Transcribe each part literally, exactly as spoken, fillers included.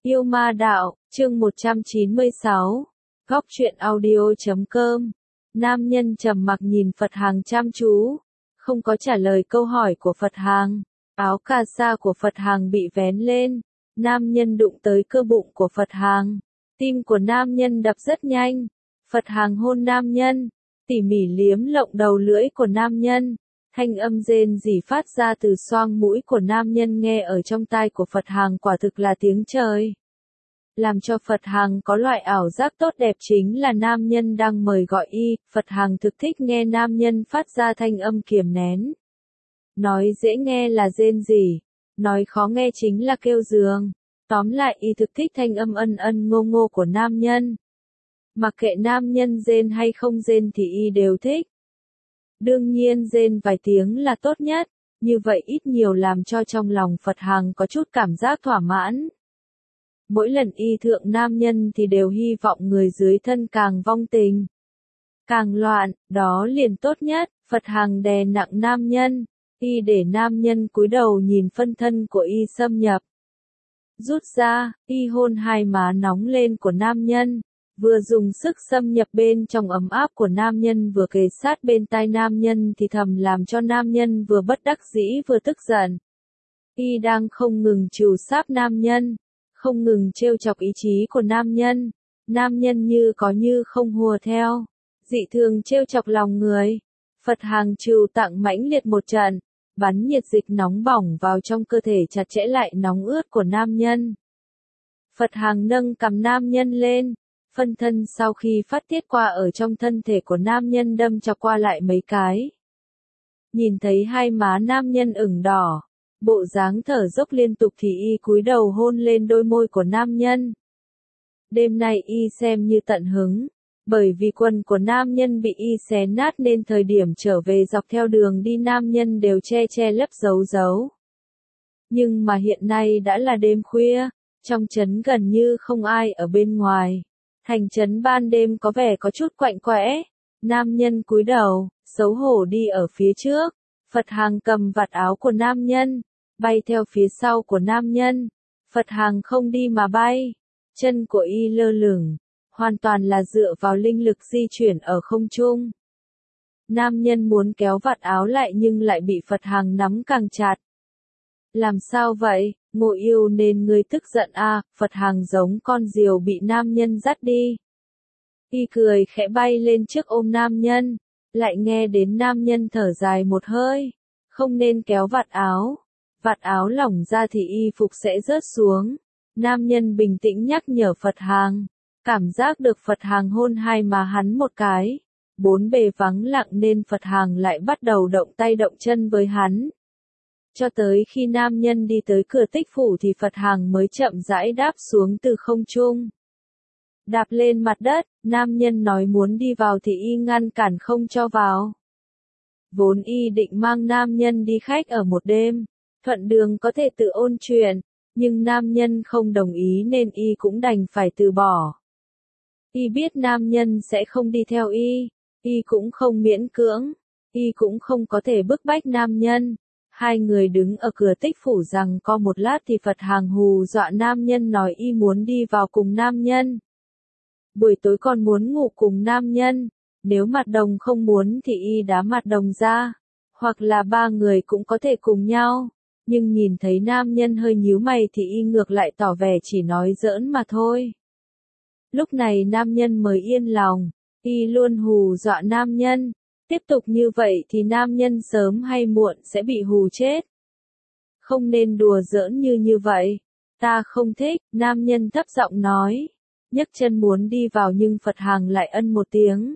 Yêu ma đạo, chương một trăm chín mươi sáu. Góc truyện audio chấm com. Nam nhân trầm mặc nhìn Phật Hàng chăm chú, không có trả lời câu hỏi của Phật Hàng. Áo cà sa của Phật Hàng bị vén lên, nam nhân đụng tới cơ bụng của Phật Hàng. Tim của nam nhân đập rất nhanh. Phật Hàng hôn nam nhân, tỉ mỉ liếm lộng đầu lưỡi của nam nhân. Thanh âm rên rỉ phát ra từ xoang mũi của nam nhân nghe ở trong tai của Phật Hàng quả thực là tiếng trời. Làm cho Phật Hàng có loại ảo giác tốt đẹp chính là nam nhân đang mời gọi y, Phật Hàng thực thích nghe nam nhân phát ra thanh âm kiềm nén. Nói dễ nghe là rên rỉ, nói khó nghe chính là kêu giường. Tóm lại y thực thích thanh âm ân ân ngô ngô của nam nhân. Mặc kệ nam nhân rên hay không rên thì y đều thích. Đương nhiên rên vài tiếng là tốt nhất, như vậy ít nhiều làm cho trong lòng Phật Hàng có chút cảm giác thỏa mãn. Mỗi lần y thượng nam nhân thì đều hy vọng người dưới thân càng vong tình, càng loạn, đó liền tốt nhất. Phật Hàng đè nặng nam nhân, y để nam nhân cúi đầu nhìn phân thân của y xâm nhập. Rút ra, y hôn hai má nóng lên của nam nhân, vừa dùng sức xâm nhập bên trong ấm áp của nam nhân vừa kề sát bên tai nam nhân thì thầm làm cho nam nhân vừa bất đắc dĩ vừa tức giận. Y đang không ngừng trù sáp nam nhân, không ngừng trêu chọc ý chí của nam nhân, nam nhân như có như không hùa theo, dị thường trêu chọc lòng người. Phật Hàng trừ tặng mãnh liệt một trận, bắn nhiệt dịch nóng bỏng vào trong cơ thể chặt chẽ lại nóng ướt của nam nhân. Phật Hàng nâng cằm nam nhân lên, phân thân sau khi phát tiết qua ở trong thân thể của nam nhân đâm chọc qua lại mấy cái. Nhìn thấy hai má nam nhân ửng đỏ, bộ dáng thở dốc liên tục thì y cúi đầu hôn lên đôi môi của nam nhân. Đêm nay y xem như tận hứng, bởi vì quần của nam nhân bị y xé nát nên thời điểm trở về dọc theo đường đi nam nhân đều che che lấp giấu giấu. Nhưng mà hiện nay đã là đêm khuya, trong trấn gần như không ai ở bên ngoài. Thành trấn ban đêm có vẻ có chút quạnh quẽ, nam nhân cúi đầu, xấu hổ đi ở phía trước. Phật Hàng cầm vạt áo của nam nhân, bay theo phía sau của nam nhân. Phật Hàng không đi mà bay, chân của y lơ lửng, hoàn toàn là dựa vào linh lực di chuyển ở không trung. Nam nhân muốn kéo vạt áo lại nhưng lại bị Phật Hàng nắm càng chặt. Làm sao vậy, Ngộ Yêu nên ngươi tức giận à? Phật Hàng giống con diều bị nam nhân dắt đi. Y cười khẽ bay lên trước ôm nam nhân, lại nghe đến nam nhân thở dài một hơi, không nên kéo vạt áo, vạt áo lỏng ra thì y phục sẽ rớt xuống. Nam nhân bình tĩnh nhắc nhở Phật Hàng, cảm giác được Phật Hàng hôn hai má hắn một cái, bốn bề vắng lặng nên Phật Hàng lại bắt đầu động tay động chân với hắn. Cho tới khi nam nhân đi tới cửa tích phủ thì Phật Hàng mới chậm rãi đáp xuống từ không trung. Đạp lên mặt đất, nam nhân nói muốn đi vào thì y ngăn cản không cho vào. Vốn y định mang nam nhân đi khách ở một đêm, thuận đường có thể tự ôn chuyện, nhưng nam nhân không đồng ý nên y cũng đành phải từ bỏ. Y biết nam nhân sẽ không đi theo y, y cũng không miễn cưỡng, y cũng không có thể bức bách nam nhân. Hai người đứng ở cửa tích phủ rằng có một lát thì Phật Hàng hù dọa nam nhân nói y muốn đi vào cùng nam nhân. Buổi tối còn muốn ngủ cùng nam nhân, nếu mặt đồng không muốn thì y đá mặt đồng ra, hoặc là ba người cũng có thể cùng nhau. Nhưng nhìn thấy nam nhân hơi nhíu mày thì y ngược lại tỏ vẻ chỉ nói giỡn mà thôi. Lúc này nam nhân mới yên lòng, y luôn hù dọa nam nhân. Tiếp tục như vậy thì nam nhân sớm hay muộn sẽ bị hù chết. Không nên đùa giỡn như như vậy. Ta không thích, nam nhân thấp giọng nói. Nhấc chân muốn đi vào nhưng Phật Hàng lại ân một tiếng.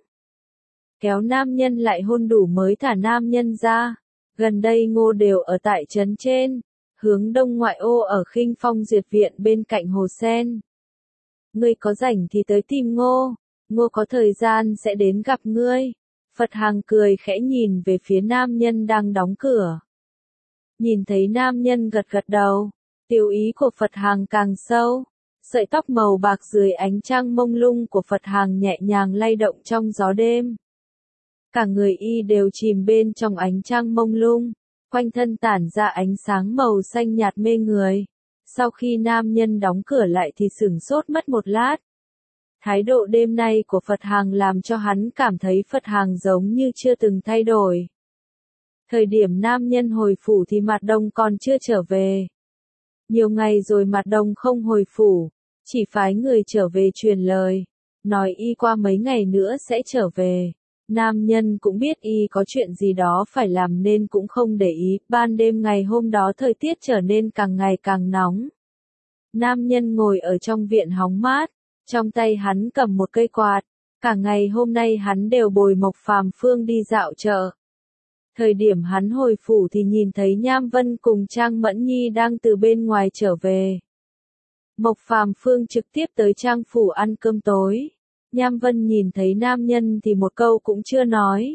Kéo nam nhân lại hôn đủ mới thả nam nhân ra. Gần đây Ngô đều ở tại trấn trên, hướng đông ngoại ô ở Khinh Phong Duyệt Viện bên cạnh hồ sen. Ngươi có rảnh thì tới tìm Ngô, Ngô có thời gian sẽ đến gặp ngươi. Phật Hàng cười khẽ nhìn về phía nam nhân đang đóng cửa. Nhìn thấy nam nhân gật gật đầu, tiểu ý của Phật Hàng càng sâu. Sợi tóc màu bạc dưới ánh trăng mông lung của Phật Hàng nhẹ nhàng lay động trong gió đêm. Cả người y đều chìm bên trong ánh trăng mông lung, quanh thân tản ra ánh sáng màu xanh nhạt mê người. Sau khi nam nhân đóng cửa lại thì sửng sốt mất một lát. Thái độ đêm nay của Phật Hàng làm cho hắn cảm thấy Phật Hàng giống như chưa từng thay đổi. Thời điểm nam nhân hồi phủ thì Mạt Đông còn chưa trở về. Nhiều ngày rồi Mạt Đông không hồi phủ, chỉ phái người trở về truyền lời, nói y qua mấy ngày nữa sẽ trở về. Nam nhân cũng biết y có chuyện gì đó phải làm nên cũng không để ý. Ban đêm ngày hôm đó thời tiết trở nên càng ngày càng nóng. Nam nhân ngồi ở trong viện hóng mát, trong tay hắn cầm một cây quạt. Cả ngày hôm nay hắn đều bồi Mộc Phàm Phương đi dạo chợ. Thời điểm hắn hồi phủ thì nhìn thấy Nham Vân cùng Trang Mẫn Nhi đang từ bên ngoài trở về. Mộc Phàm Phương trực tiếp tới Trang phủ ăn cơm tối. Nham Vân nhìn thấy nam nhân thì một câu cũng chưa nói.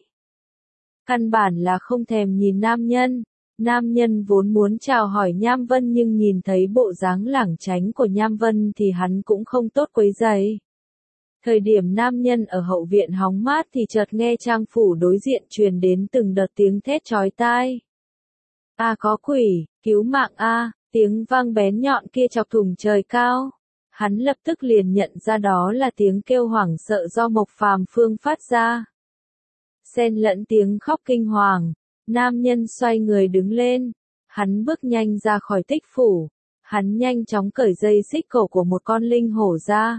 Căn bản là không thèm nhìn nam nhân. Nam nhân vốn muốn chào hỏi Nham Vân nhưng nhìn thấy bộ dáng lảng tránh của Nham Vân thì hắn cũng không tốt quấy rầy. Thời điểm nam nhân ở hậu viện hóng mát thì chợt nghe Trang phủ đối diện truyền đến từng đợt tiếng thét chói tai. A à, có quỷ, cứu mạng a, à, tiếng vang bén nhọn kia chọc thủng trời cao. Hắn lập tức liền nhận ra đó là tiếng kêu hoảng sợ do Mộc Phàm Phương phát ra. Xen lẫn tiếng khóc kinh hoàng, nam nhân xoay người đứng lên, hắn bước nhanh ra khỏi Tích phủ, hắn nhanh chóng cởi dây xích cổ của một con linh hổ ra.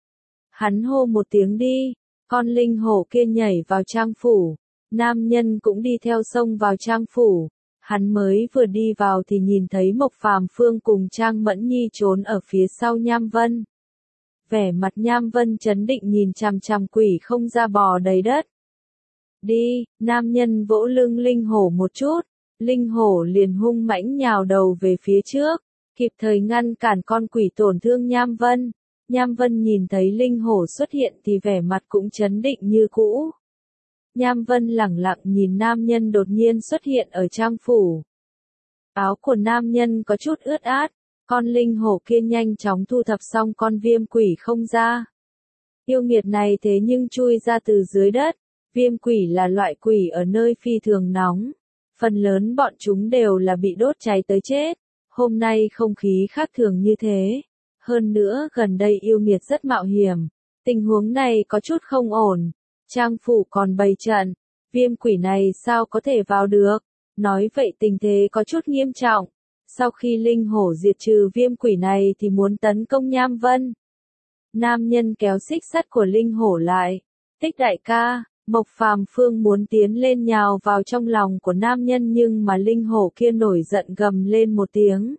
Hắn hô một tiếng đi, con linh hổ kia nhảy vào Trang phủ, nam nhân cũng đi theo xông vào Trang phủ. Hắn mới vừa đi vào thì nhìn thấy Mộc Phàm Phương cùng Trang Mẫn Nhi trốn ở phía sau Nham Vân. Vẻ mặt Nham Vân chấn định nhìn chằm chằm quỷ không ra bò đầy đất. Đi, nam nhân vỗ lưng linh hổ một chút, linh hổ liền hung mãnh nhào đầu về phía trước, kịp thời ngăn cản con quỷ tổn thương Nham Vân. Nham Vân nhìn thấy linh hổ xuất hiện thì vẻ mặt cũng chấn định như cũ. Nham Vân lẳng lặng nhìn nam nhân đột nhiên xuất hiện ở Trang phủ. Áo của nam nhân có chút ướt át, con linh hổ kia nhanh chóng thu thập xong con viêm quỷ không ra. Yêu nghiệt này thế nhưng chui ra từ dưới đất, viêm quỷ là loại quỷ ở nơi phi thường nóng. Phần lớn bọn chúng đều là bị đốt cháy tới chết, hôm nay không khí khác thường như thế. Hơn nữa gần đây yêu nghiệt rất mạo hiểm, tình huống này có chút không ổn. Trang phủ còn bày trận, viêm quỷ này sao có thể vào được, nói vậy tình thế có chút nghiêm trọng. Sau khi linh hổ diệt trừ viêm quỷ này thì muốn tấn công Nham Vân. Nam nhân kéo xích sắt của linh hổ lại, Tích đại ca, Mộc Phàm Phương muốn tiến lên nhào vào trong lòng của nam nhân nhưng mà linh hổ kia nổi giận gầm lên một tiếng.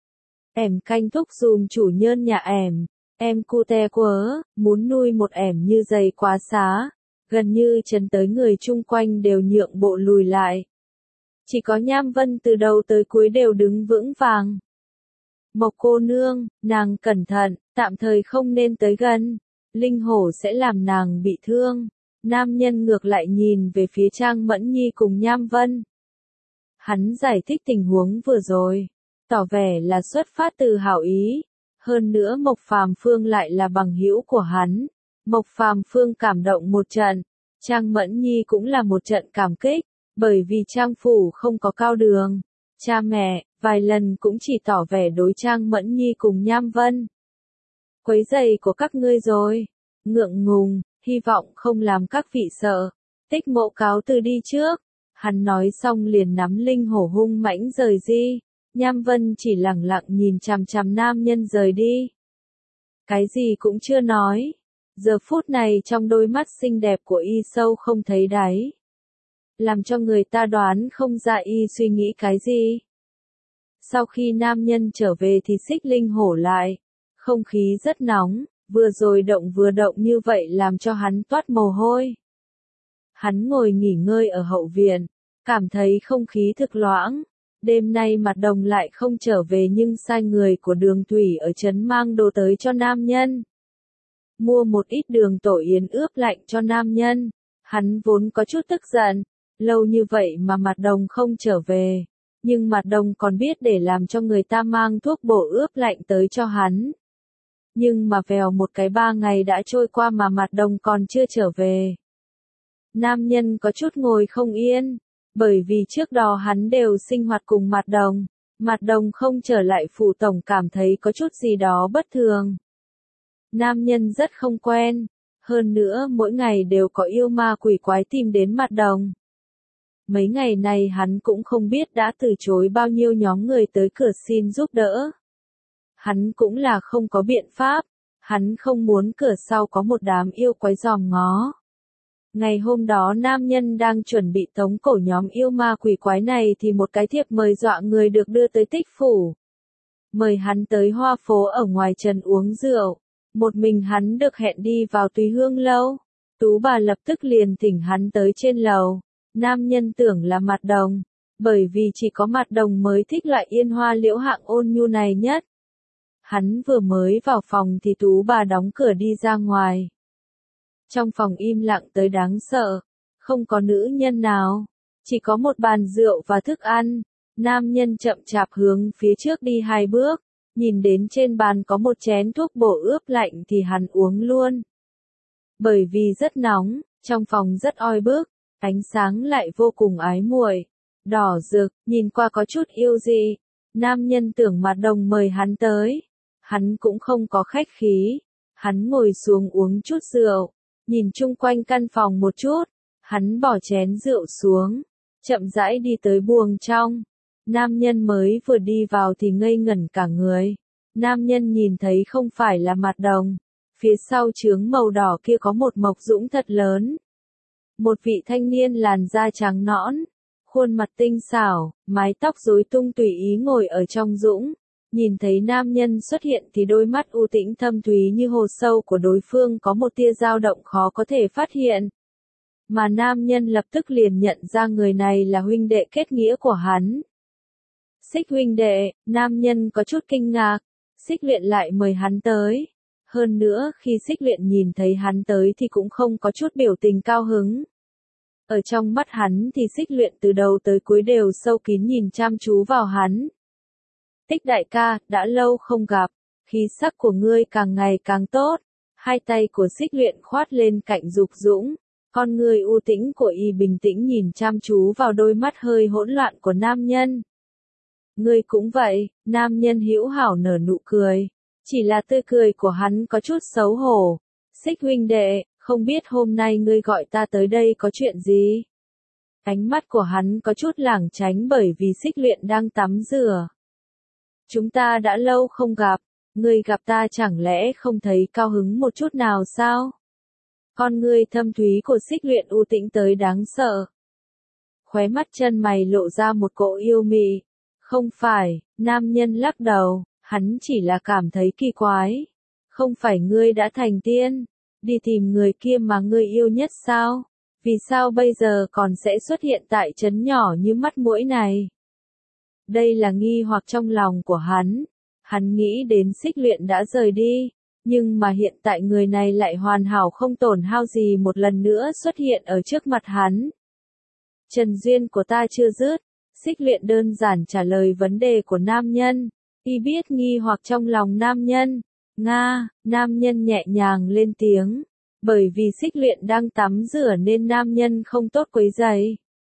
Ẻm canh thúc dùm chủ nhân nhà ẻm, em cu te quớ, muốn nuôi một ẻm như giày quá xá. Gần như chân tới người chung quanh đều nhượng bộ lùi lại. Chỉ có Nham Vân từ đầu tới cuối đều đứng vững vàng. Mộc cô nương, nàng cẩn thận, tạm thời không nên tới gần. Linh hổ sẽ làm nàng bị thương. Nam nhân ngược lại nhìn về phía Trang Mẫn Nhi cùng Nham Vân. Hắn giải thích tình huống vừa rồi, tỏ vẻ là xuất phát từ hảo ý. Hơn nữa Mộc Phàm Phương lại là bằng hữu của hắn. Mộc Phàm Phương cảm động một trận, Trang Mẫn Nhi cũng là một trận cảm kích, bởi vì Trang phủ không có cao đường. Cha mẹ, vài lần cũng chỉ tỏ vẻ đối Trang Mẫn Nhi cùng Nham Vân. Quấy giày của các ngươi rồi, ngượng ngùng, hy vọng không làm các vị sợ. Tích Mộ cáo từ đi trước, hắn nói xong liền nắm linh hổ hung mãnh rời đi. Nham Vân chỉ lẳng lặng nhìn chằm chằm nam nhân rời đi. Cái gì cũng chưa nói. Giờ phút này trong đôi mắt xinh đẹp của y sâu không thấy đáy. Làm cho người ta đoán không ra y suy nghĩ cái gì. Sau khi nam nhân trở về thì xích linh hổ lại. Không khí rất nóng, vừa rồi động vừa động như vậy làm cho hắn toát mồ hôi. Hắn ngồi nghỉ ngơi ở hậu viện, cảm thấy không khí thực loãng. Đêm nay Mặt Đồng lại không trở về nhưng sai người của Đường Thủy ở trấn mang đồ tới cho nam nhân. Mua một ít đường tổ yến ướp lạnh cho nam nhân. Hắn vốn có chút tức giận, lâu như vậy mà Mặt Đồng không trở về. Nhưng Mặt Đồng còn biết để làm cho người ta mang thuốc bổ ướp lạnh tới cho hắn. Nhưng mà vèo một cái ba ngày đã trôi qua mà Mặt Đồng còn chưa trở về. Nam nhân có chút ngồi không yên, bởi vì trước đó hắn đều sinh hoạt cùng Mặt Đồng. Mặt Đồng không trở lại phủ tổng cảm thấy có chút gì đó bất thường. Nam nhân rất không quen, hơn nữa mỗi ngày đều có yêu ma quỷ quái tìm đến Mặt Đồng. Mấy ngày này hắn cũng không biết đã từ chối bao nhiêu nhóm người tới cửa xin giúp đỡ. Hắn cũng là không có biện pháp, hắn không muốn cửa sau có một đám yêu quái giòm ngó. Ngày hôm đó nam nhân đang chuẩn bị tống cổ nhóm yêu ma quỷ quái này thì một cái thiệp mời dọa người được đưa tới Tích phủ. Mời hắn tới hoa phố ở ngoài trần uống rượu. Một mình hắn được hẹn đi vào Tùy Hương lâu. Tú bà lập tức liền thỉnh hắn tới trên lầu. Nam nhân tưởng là Mặt Đồng, bởi vì chỉ có Mặt Đồng mới thích loại yên hoa liễu hạng ôn nhu này nhất. Hắn vừa mới vào phòng thì Tú bà đóng cửa đi ra ngoài. Trong phòng im lặng tới đáng sợ, không có nữ nhân nào, chỉ có một bàn rượu và thức ăn. Nam nhân chậm chạp hướng phía trước đi hai bước, nhìn đến trên bàn có một chén thuốc bổ ướp lạnh thì hắn uống luôn. Bởi vì rất nóng, trong phòng rất oi bức, ánh sáng lại vô cùng ái muội, đỏ rực, nhìn qua có chút yêu dị. Nam nhân tưởng Mặt Đồng mời hắn tới, hắn cũng không có khách khí, hắn ngồi xuống uống chút rượu, nhìn chung quanh căn phòng một chút, hắn bỏ chén rượu xuống, chậm rãi đi tới buồng trong. Nam nhân mới vừa đi vào thì ngây ngẩn cả người. Nam nhân nhìn thấy không phải là Mặt Đồng, phía sau chướng màu đỏ kia có một mộc dũng thật lớn. Một vị thanh niên làn da trắng nõn, khuôn mặt tinh xảo, mái tóc rối tung tùy ý ngồi ở trong dũng. Nhìn thấy nam nhân xuất hiện thì đôi mắt u tĩnh thâm thúy như hồ sâu của đối phương có một tia dao động khó có thể phát hiện. Mà nam nhân lập tức liền nhận ra người này là huynh đệ kết nghĩa của hắn. Xích huynh đệ, nam nhân có chút kinh ngạc, Xích Luyện lại mời hắn tới. Hơn nữa khi Xích Luyện nhìn thấy hắn tới thì cũng không có chút biểu tình cao hứng. Ở trong mắt hắn thì Xích Luyện từ đầu tới cuối đều sâu kín nhìn chăm chú vào hắn. Tích đại ca, đã lâu không gặp, khí sắc của ngươi càng ngày càng tốt. Hai tay của Xích Luyện khoát lên cạnh Dục Dũng, con người u tĩnh của y bình tĩnh nhìn chăm chú vào đôi mắt hơi hỗn loạn của nam nhân. Ngươi cũng vậy, nam nhân hữu hảo nở nụ cười, chỉ là tươi cười của hắn có chút xấu hổ. Xích huynh đệ, không biết hôm nay ngươi gọi ta tới đây có chuyện gì? Ánh mắt của hắn có chút lảng tránh bởi vì Xích Luyện đang tắm rửa. Chúng ta đã lâu không gặp, ngươi gặp ta chẳng lẽ không thấy cao hứng một chút nào sao? Con ngươi thâm thúy của Xích Luyện u tĩnh tới đáng sợ. Khóe mắt chân mày lộ ra một cỗ yêu mị. Không phải, nam nhân lắc đầu, hắn chỉ là cảm thấy kỳ quái. Không phải ngươi đã thành tiên, đi tìm người kia mà ngươi yêu nhất sao? Vì sao bây giờ còn sẽ xuất hiện tại trấn nhỏ như mắt muỗi này? Đây là nghi hoặc trong lòng của hắn. Hắn nghĩ đến Xích Luyện đã rời đi, nhưng mà hiện tại người này lại hoàn hảo không tổn hao gì một lần nữa xuất hiện ở trước mặt hắn. Trần duyên của ta chưa dứt. Xích Luyện đơn giản trả lời vấn đề của nam nhân. Y biết nghi hoặc trong lòng nam nhân. Nga, nam nhân nhẹ nhàng lên tiếng. Bởi vì Xích Luyện đang tắm rửa nên nam nhân không tốt quấy rầy.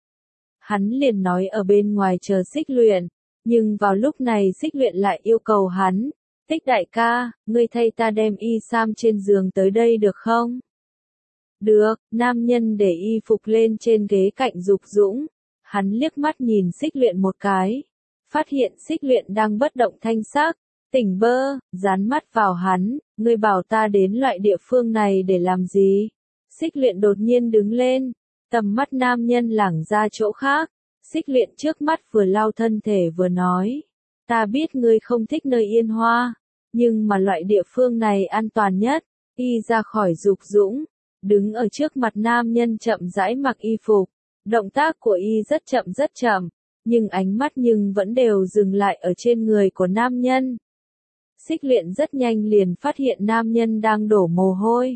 Hắn liền nói ở bên ngoài chờ Xích Luyện. Nhưng vào lúc này Xích Luyện lại yêu cầu hắn. Tích đại ca, ngươi thay ta đem y sam trên giường tới đây được không? Được, nam nhân để y phục lên trên ghế cạnh Dục Dũng. Hắn liếc mắt nhìn Xích Luyện một cái, phát hiện Xích Luyện đang bất động thanh sắc, tỉnh bơ, dán mắt vào hắn, ngươi bảo ta đến loại địa phương này để làm gì? Xích Luyện đột nhiên đứng lên, tầm mắt nam nhân lảng ra chỗ khác, Xích Luyện trước mắt vừa lau thân thể vừa nói, ta biết ngươi không thích nơi yên hoa, nhưng mà loại địa phương này an toàn nhất. Y ra khỏi Dục Dũng, đứng ở trước mặt nam nhân chậm rãi mặc y phục. Động tác của y rất chậm rất chậm, nhưng ánh mắt nhưng vẫn đều dừng lại ở trên người của nam nhân. Xích Luyện rất nhanh liền phát hiện nam nhân đang đổ mồ hôi.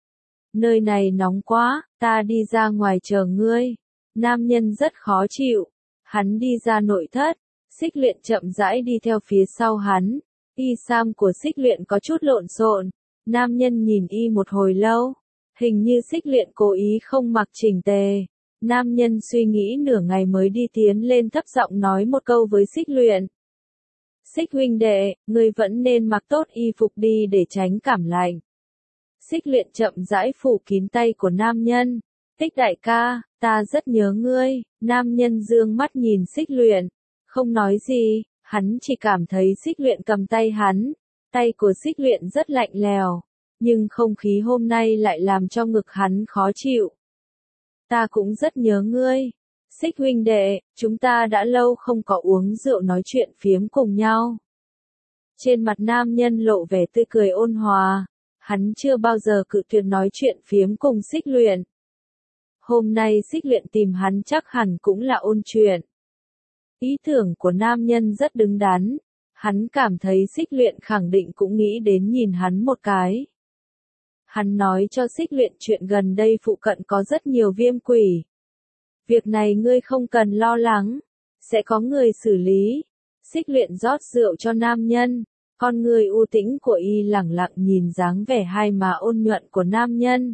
Nơi này nóng quá, ta đi ra ngoài chờ ngươi. Nam nhân rất khó chịu. Hắn đi ra nội thất, Xích Luyện chậm rãi đi theo phía sau hắn. Y sam của Xích Luyện có chút lộn xộn. Nam nhân nhìn y một hồi lâu. Hình như Xích Luyện cố ý không mặc chỉnh tề. Nam nhân suy nghĩ nửa ngày mới đi tiến lên thấp giọng nói một câu với Xích Luyện. Xích huynh đệ, ngươi vẫn nên mặc tốt y phục đi để tránh cảm lạnh. Xích luyện chậm rãi phủ kín tay của nam nhân. Tích đại ca, ta rất nhớ ngươi. Nam nhân dương mắt nhìn xích luyện, không nói gì, hắn chỉ cảm thấy xích luyện cầm tay hắn. Tay của xích luyện rất lạnh lèo, nhưng không khí hôm nay lại làm cho ngực hắn khó chịu. Ta cũng rất nhớ ngươi. Xích huynh đệ, chúng ta đã lâu không có uống rượu nói chuyện phiếm cùng nhau. Trên mặt nam nhân lộ vẻ tươi cười ôn hòa, hắn chưa bao giờ cự tuyệt nói chuyện phiếm cùng xích luyện. Hôm nay xích luyện tìm hắn chắc hẳn cũng là ôn chuyện. Ý tưởng của nam nhân rất đứng đắn, hắn cảm thấy xích luyện khẳng định cũng nghĩ đến nhìn hắn một cái. Hắn nói cho xích luyện chuyện gần đây phụ cận có rất nhiều viêm quỷ. Việc này ngươi không cần lo lắng, sẽ có người xử lý. Xích luyện rót rượu cho nam nhân, con người u tĩnh của y lẳng lặng nhìn dáng vẻ hai má ôn nhuận của nam nhân.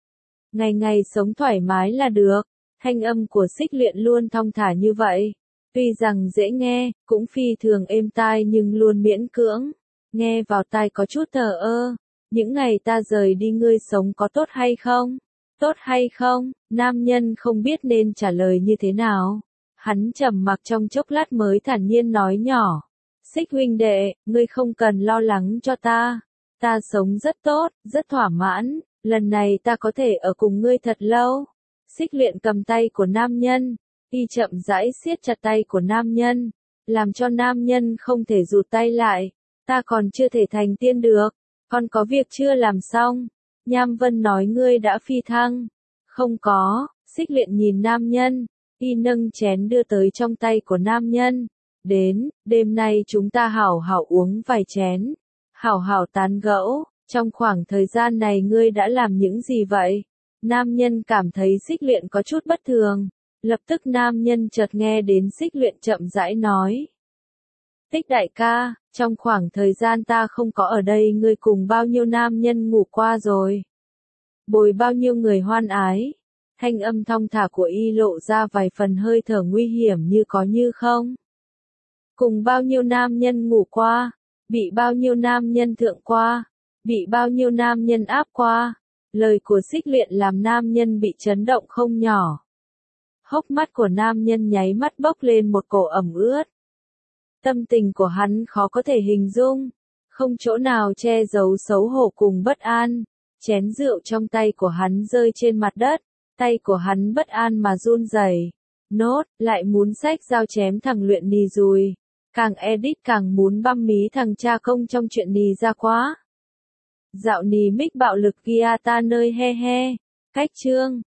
Ngày ngày sống thoải mái là được, thanh âm của xích luyện luôn thong thả như vậy. Tuy rằng dễ nghe, cũng phi thường êm tai nhưng luôn miễn cưỡng, nghe vào tai có chút thờ ơ. Những ngày ta rời đi ngươi sống có tốt hay không? Tốt hay không? Nam nhân không biết nên trả lời như thế nào. Hắn trầm mặc trong chốc lát mới thản nhiên nói nhỏ. Xích huynh đệ, ngươi không cần lo lắng cho ta. Ta sống rất tốt, rất thỏa mãn. Lần này ta có thể ở cùng ngươi thật lâu. Xích luyện cầm tay của nam nhân. Y chậm rãi siết chặt tay của nam nhân. Làm cho nam nhân không thể rụt tay lại. Ta còn chưa thể thành tiên được. Còn có việc chưa làm xong. Nham Vân nói ngươi đã phi thăng. Không có, xích luyện nhìn nam nhân. Y nâng chén đưa tới trong tay của nam nhân. Đến, đêm nay chúng ta hảo hảo uống vài chén. Hảo hảo tán gẫu. Trong khoảng thời gian này ngươi đã làm những gì vậy? Nam nhân cảm thấy xích luyện có chút bất thường. Lập tức nam nhân chợt nghe đến xích luyện chậm rãi nói. Tích đại ca, trong khoảng thời gian ta không có ở đây ngươi cùng bao nhiêu nam nhân ngủ qua rồi. Bồi bao nhiêu người hoan ái. Thanh âm thong thả của y lộ ra vài phần hơi thở nguy hiểm như có như không. Cùng bao nhiêu nam nhân ngủ qua, bị bao nhiêu nam nhân thượng qua, bị bao nhiêu nam nhân áp qua. Lời của xích luyện làm nam nhân bị chấn động không nhỏ. Hốc mắt của nam nhân nháy mắt bốc lên một cổ ẩm ướt. Tâm tình của hắn khó có thể hình dung, không chỗ nào che giấu xấu hổ cùng bất an. Chén rượu trong tay của hắn rơi trên mặt đất, tay của hắn bất an mà run rẩy. Nốt, lại muốn xách dao chém thằng luyện nì rồi. Càng edit càng muốn băm mí thằng cha công trong chuyện nì ra quá. Dạo nì mic bạo lực kia ta nơi he he. Cách chương